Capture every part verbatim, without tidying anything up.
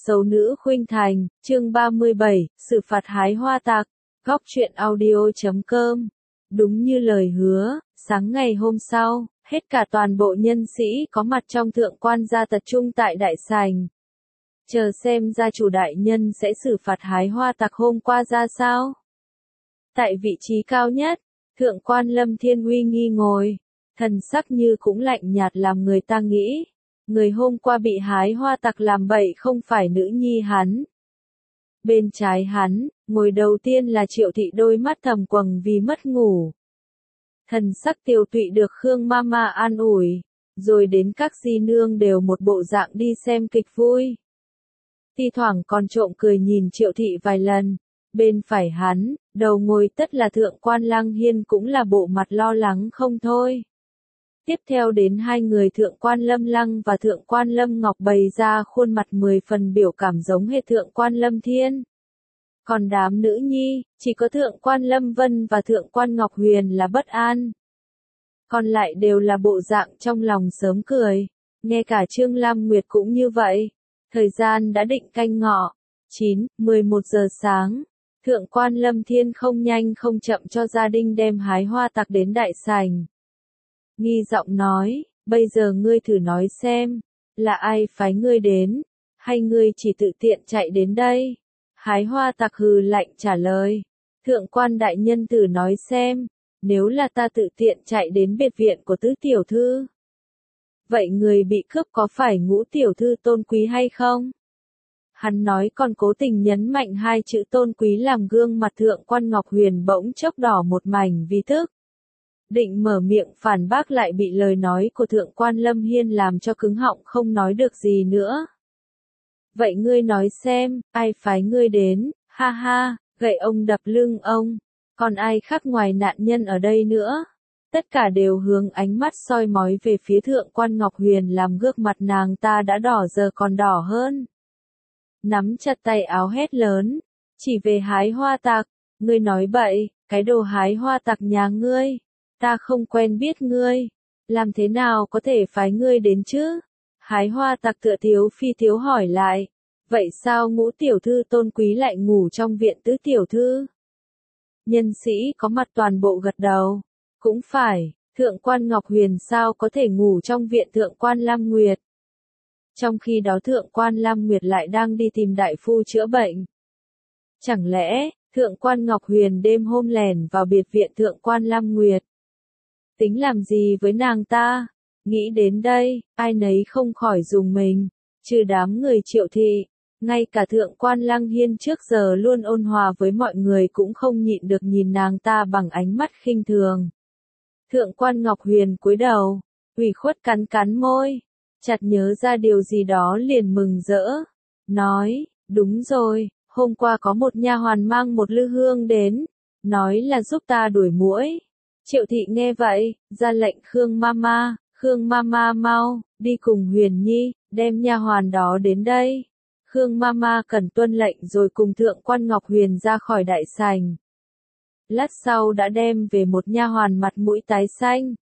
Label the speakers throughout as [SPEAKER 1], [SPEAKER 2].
[SPEAKER 1] Xấu nữ khuynh thành, chương ba mươi bảy, xử phạt hái hoa tặc, góc truyện audio chấm com. Đúng như lời hứa, sáng ngày hôm sau, hết cả toàn bộ nhân sĩ có mặt trong thượng quan gia tập trung tại đại sảnh. Chờ xem gia chủ đại nhân sẽ xử phạt hái hoa tặc hôm qua ra sao. Tại vị trí cao nhất, thượng quan Lâm Thiên uy nghi ngồi, thần sắc như cũng lạnh nhạt làm người ta nghĩ. Người hôm qua bị hái hoa tặc làm bậy không phải nữ nhi hắn. Bên trái hắn, ngồi đầu tiên là Triệu Thị đôi mắt thầm quầng vì mất ngủ. Thần sắc tiều tụy được Khương Mama an ủi, rồi đến các di nương đều một bộ dạng đi xem kịch vui. Thi thoảng còn trộm cười nhìn Triệu Thị vài lần. Bên phải hắn, đầu ngồi tất là thượng quan Lăng Hiên cũng là bộ mặt lo lắng không thôi. Tiếp theo đến hai người thượng quan Lâm Lăng và thượng quan Lâm Ngọc bày ra khuôn mặt mười phần biểu cảm giống hệt thượng quan Lâm Thiên. Còn đám nữ nhi, chỉ có thượng quan Lâm Vân và thượng quan Ngọc Huyền là bất an. Còn lại đều là bộ dạng trong lòng sớm cười, nghe cả Trương Lam Nguyệt cũng như vậy. Thời gian đã định canh ngọ, chín, mười một giờ sáng. Thượng quan Lâm Thiên không nhanh không chậm cho gia đình đem hái hoa tặc đến đại sảnh. Nghi giọng nói, bây giờ ngươi thử nói xem, là ai phái ngươi đến, hay ngươi chỉ tự tiện chạy đến đây? Hái hoa tặc hừ lạnh trả lời, thượng quan đại nhân thử nói xem, nếu là ta tự tiện chạy đến biệt viện của tứ tiểu thư. Vậy người bị cướp có phải Ngũ tiểu thư tôn quý hay không? Hắn nói còn cố tình nhấn mạnh hai chữ tôn quý làm gương mặt thượng quan Ngọc Huyền bỗng chốc đỏ một mảnh vì tức. Định mở miệng phản bác lại bị lời nói của thượng quan Lâm Hiên làm cho cứng họng không nói được gì nữa. Vậy ngươi nói xem, ai phái ngươi đến, ha ha, gậy ông đập lưng ông, còn ai khác ngoài nạn nhân ở đây nữa? Tất cả đều hướng ánh mắt soi mói về phía thượng quan Ngọc Huyền làm gương mặt nàng ta đã đỏ giờ còn đỏ hơn. Nắm chặt tay áo hét lớn, chỉ về hái hoa tặc, ngươi nói bậy, cái đồ hái hoa tặc nhà ngươi. Ta không quen biết ngươi, làm thế nào có thể phái ngươi đến chứ? Hái hoa tặc tựa thiếu phi thiếu hỏi lại, vậy sao Ngũ tiểu thư tôn quý lại ngủ trong viện tứ tiểu thư? Nhân sĩ có mặt toàn bộ gật đầu, cũng phải, thượng quan Ngọc Huyền sao có thể ngủ trong viện thượng quan Lam Nguyệt? Trong khi đó thượng quan Lam Nguyệt lại đang đi tìm đại phu chữa bệnh. Chẳng lẽ, thượng quan Ngọc Huyền đêm hôm lẻn vào biệt viện thượng quan Lam Nguyệt? Tính làm gì với nàng ta? Nghĩ đến đây, ai nấy không khỏi dùng mình, trừ đám người Triệu Thị, ngay cả thượng quan Lăng Hiên trước giờ luôn ôn hòa với mọi người cũng không nhịn được nhìn nàng ta bằng ánh mắt khinh thường. Thượng quan Ngọc Huyền cúi đầu, ủy khuất cắn cắn môi, chợt nhớ ra điều gì đó liền mừng rỡ, nói, đúng rồi, hôm qua có một nha hoàn mang một lư hương đến, nói là giúp ta đuổi muỗi. Triệu Thị nghe vậy, ra lệnh Khương Mama, Khương Mama mau, đi cùng Huyền Nhi, đem nha hoàn đó đến đây. Khương Mama cần tuân lệnh rồi cùng thượng quan Ngọc Huyền ra khỏi đại sảnh. Lát sau đã đem về một nha hoàn mặt mũi tái xanh.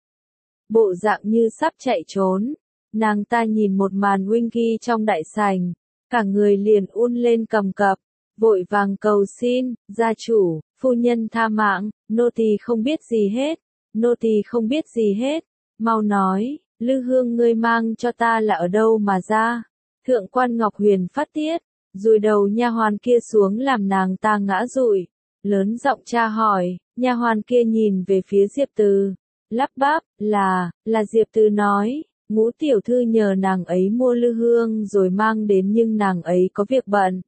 [SPEAKER 1] Bộ dạng như sắp chạy trốn, nàng ta nhìn một màn huynh ghi trong đại sảnh, cả người liền un lên cầm cập. Vội vàng cầu xin, gia chủ, phu nhân tha mạng, nô tỳ không biết gì hết, nô tỳ không biết gì hết, mau nói, lư hương ngươi mang cho ta là ở đâu mà ra? Thượng quan Ngọc Huyền phát tiết, dùi đầu nha hoàn kia xuống làm nàng ta ngã rụi, lớn giọng tra hỏi, nha hoàn kia nhìn về phía Diệp Từ, lắp bắp, là, là Diệp Từ nói, Ngũ tiểu thư nhờ nàng ấy mua lư hương rồi mang đến nhưng nàng ấy có việc bận.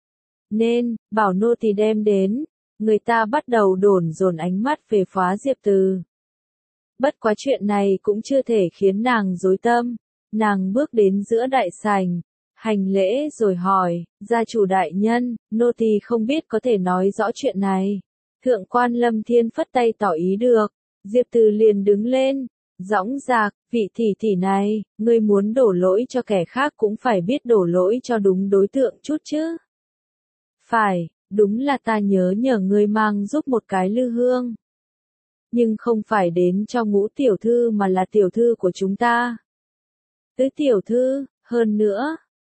[SPEAKER 1] Nên, bảo nô tỳ đem đến, người ta bắt đầu đổn dồn ánh mắt về phá Diệp Từ. Bất quá chuyện này cũng chưa thể khiến nàng rối tâm, nàng bước đến giữa đại sảnh, hành lễ rồi hỏi, gia chủ đại nhân, nô tỳ không biết có thể nói rõ chuyện này. Thượng quan Lâm Thiên phất tay tỏ ý được, Diệp Từ liền đứng lên, dõng dạc, vị tỷ tỷ này, ngươi muốn đổ lỗi cho kẻ khác cũng phải biết đổ lỗi cho đúng đối tượng chút chứ. Phải, đúng là ta nhớ nhờ ngươi mang giúp một cái lư hương. Nhưng không phải đến cho Ngũ tiểu thư mà là tiểu thư của chúng ta. Tứ tiểu thư, hơn nữa,